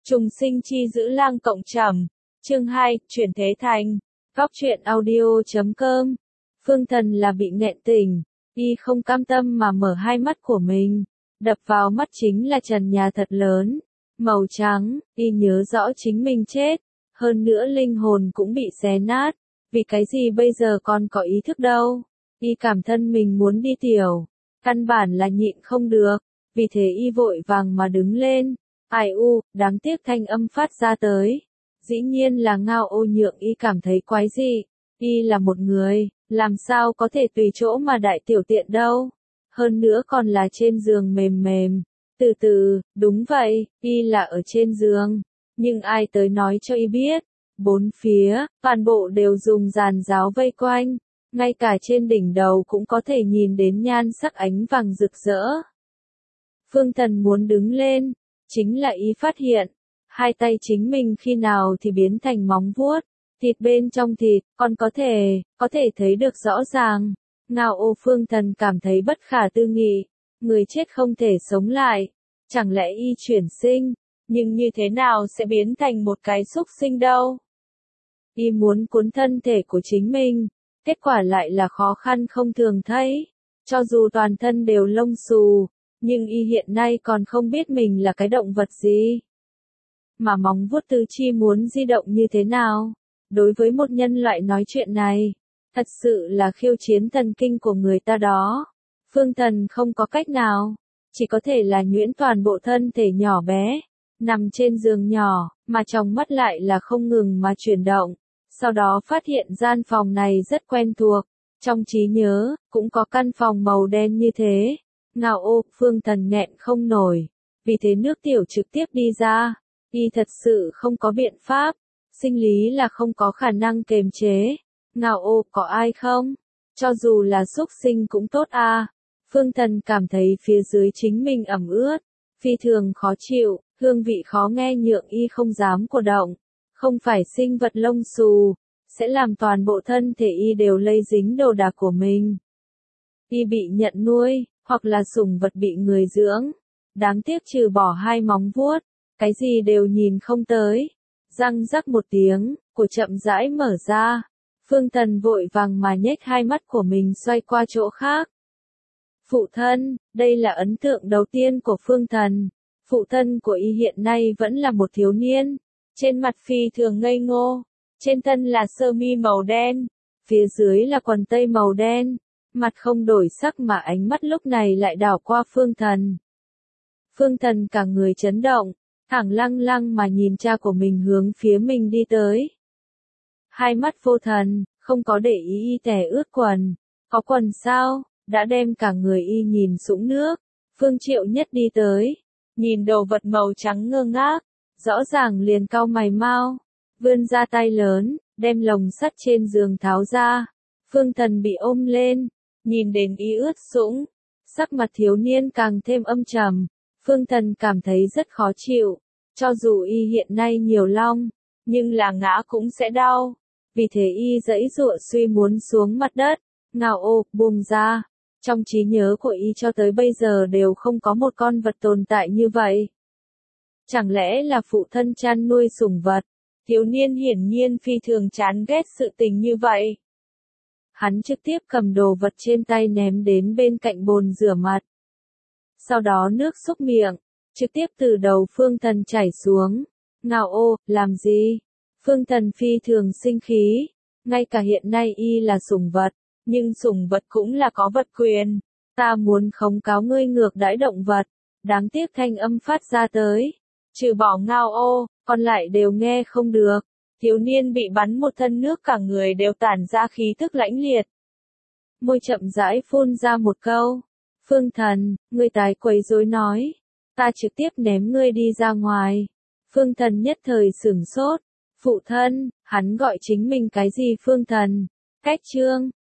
Trùng sinh chi giữ lang cộng trầm. Chương 2, chuyển thế thành. Góc truyện audio.com. Phương Thần là bị nghẹn tình, y không cam tâm mà mở hai mắt của mình. Đập vào mắt chính là trần nhà thật lớn, màu trắng, y nhớ rõ chính mình chết. Hơn nữa linh hồn cũng bị xé nát. Vì cái gì bây giờ còn có ý thức đâu? Y cảm thân mình muốn đi tiểu. Căn bản là nhịn không được. Vì thế y vội vàng mà đứng lên. Ai u, đáng tiếc thanh âm phát ra tới. Dĩ nhiên là Ngao Ô nhượng y cảm thấy quái dị. Y là một người, làm sao có thể tùy chỗ mà đại tiểu tiện đâu. Hơn nữa còn là trên giường mềm mềm. Từ từ, đúng vậy, y là ở trên giường. Nhưng ai tới nói cho y biết. Bốn phía, toàn bộ đều dùng giàn giáo vây quanh. Ngay cả trên đỉnh đầu cũng có thể nhìn đến nhan sắc ánh vàng rực rỡ. Phương Thần muốn đứng lên. Chính là ý phát hiện, hai tay chính mình khi nào thì biến thành móng vuốt, thịt bên trong thịt, còn có thể thấy được rõ ràng. Ngao Ô Phương Thần cảm thấy bất khả tư nghị, người chết không thể sống lại, chẳng lẽ y chuyển sinh, nhưng như thế nào sẽ biến thành một cái súc sinh đâu? Y muốn cuốn thân thể của chính mình, kết quả lại là khó khăn không thường thấy, cho dù toàn thân đều lông xù. Nhưng y hiện nay còn không biết mình là cái động vật gì. Mà móng vuốt tứ chi muốn di động như thế nào? Đối với một nhân loại nói chuyện này, thật sự là khiêu chiến thần kinh của người ta đó. Phương Thần không có cách nào, chỉ có thể là nhuyễn toàn bộ thân thể nhỏ bé, nằm trên giường nhỏ, mà trong mắt lại là không ngừng mà chuyển động. Sau đó phát hiện gian phòng này rất quen thuộc, trong trí nhớ, cũng có căn phòng màu đen như thế. Ngao Ô, Phương Thần nghẹn không nổi, vì thế nước tiểu trực tiếp đi ra, y thật sự không có biện pháp, sinh lý là không có khả năng kềm chế. Ngao Ô, có ai không? Cho dù là súc sinh cũng tốt à. Phương Thần cảm thấy phía dưới chính mình ẩm ướt, phi thường khó chịu, hương vị khó nghe nhượng y không dám cử động, không phải sinh vật lông xù, sẽ làm toàn bộ thân thể y đều lây dính đồ đạc của mình. Y bị nhận nuôi, hoặc là sủng vật bị người dưỡng. Đáng tiếc trừ bỏ hai móng vuốt, cái gì đều nhìn không tới. Răng rắc một tiếng, cổ chậm rãi mở ra. Phương Thần vội vàng mà nhếch hai mắt của mình xoay qua chỗ khác. Phụ thân, đây là ấn tượng đầu tiên của Phương Thần. Phụ thân của y hiện nay vẫn là một thiếu niên. Trên mặt phi thường ngây ngô. Trên thân là sơ mi màu đen. Phía dưới là quần tây màu đen. Mặt không đổi sắc mà ánh mắt lúc này lại đảo qua Phương Thần. Phương Thần cả người chấn động, thẳng lăng lăng mà nhìn cha của mình hướng phía mình đi tới. Hai mắt vô thần, không có để ý y tè ướt quần. Có quần sao? Đã đem cả người y nhìn sũng nước. Phương Triệu Nhất đi tới, nhìn đồ vật màu trắng ngơ ngác, rõ ràng liền cau mày mau, vươn ra tay lớn, đem lồng sắt trên giường tháo ra. Phương Thần bị ôm lên. Nhìn đến y ướt sũng, sắc mặt thiếu niên càng thêm âm trầm, Phương Thần cảm thấy rất khó chịu, cho dù y hiện nay nhiều long, nhưng là ngã cũng sẽ đau, vì thế y giãy giụa suy muốn xuống mặt đất. Ngao Ô, buông ra, trong trí nhớ của y cho tới bây giờ đều không có một con vật tồn tại như vậy. Chẳng lẽ là phụ thân chăn nuôi sủng vật? Thiếu niên hiển nhiên phi thường chán ghét sự tình như vậy. Hắn trực tiếp cầm đồ vật trên tay ném đến bên cạnh bồn rửa mặt. Sau đó nước xúc miệng, trực tiếp từ đầu Phương Thần chảy xuống. Ngao Ô, làm gì? Phương Thần phi thường sinh khí. Ngay cả hiện nay y là sủng vật, nhưng sủng vật cũng là có vật quyền. Ta muốn khống cáo ngươi ngược đãi động vật. Đáng tiếc thanh âm phát ra tới. Trừ bỏ Ngao Ô, còn lại đều nghe không được. Thiếu niên bị bắn một thân nước cả người đều tản ra khí tức lãnh liệt. Môi chậm rãi phun ra một câu. Phương Thần, ngươi tái quấy rối nói. Ta trực tiếp ném ngươi đi ra ngoài. Phương Thần nhất thời sửng sốt. Phụ thân, hắn gọi chính mình cái gì Phương Thần? Cách chương.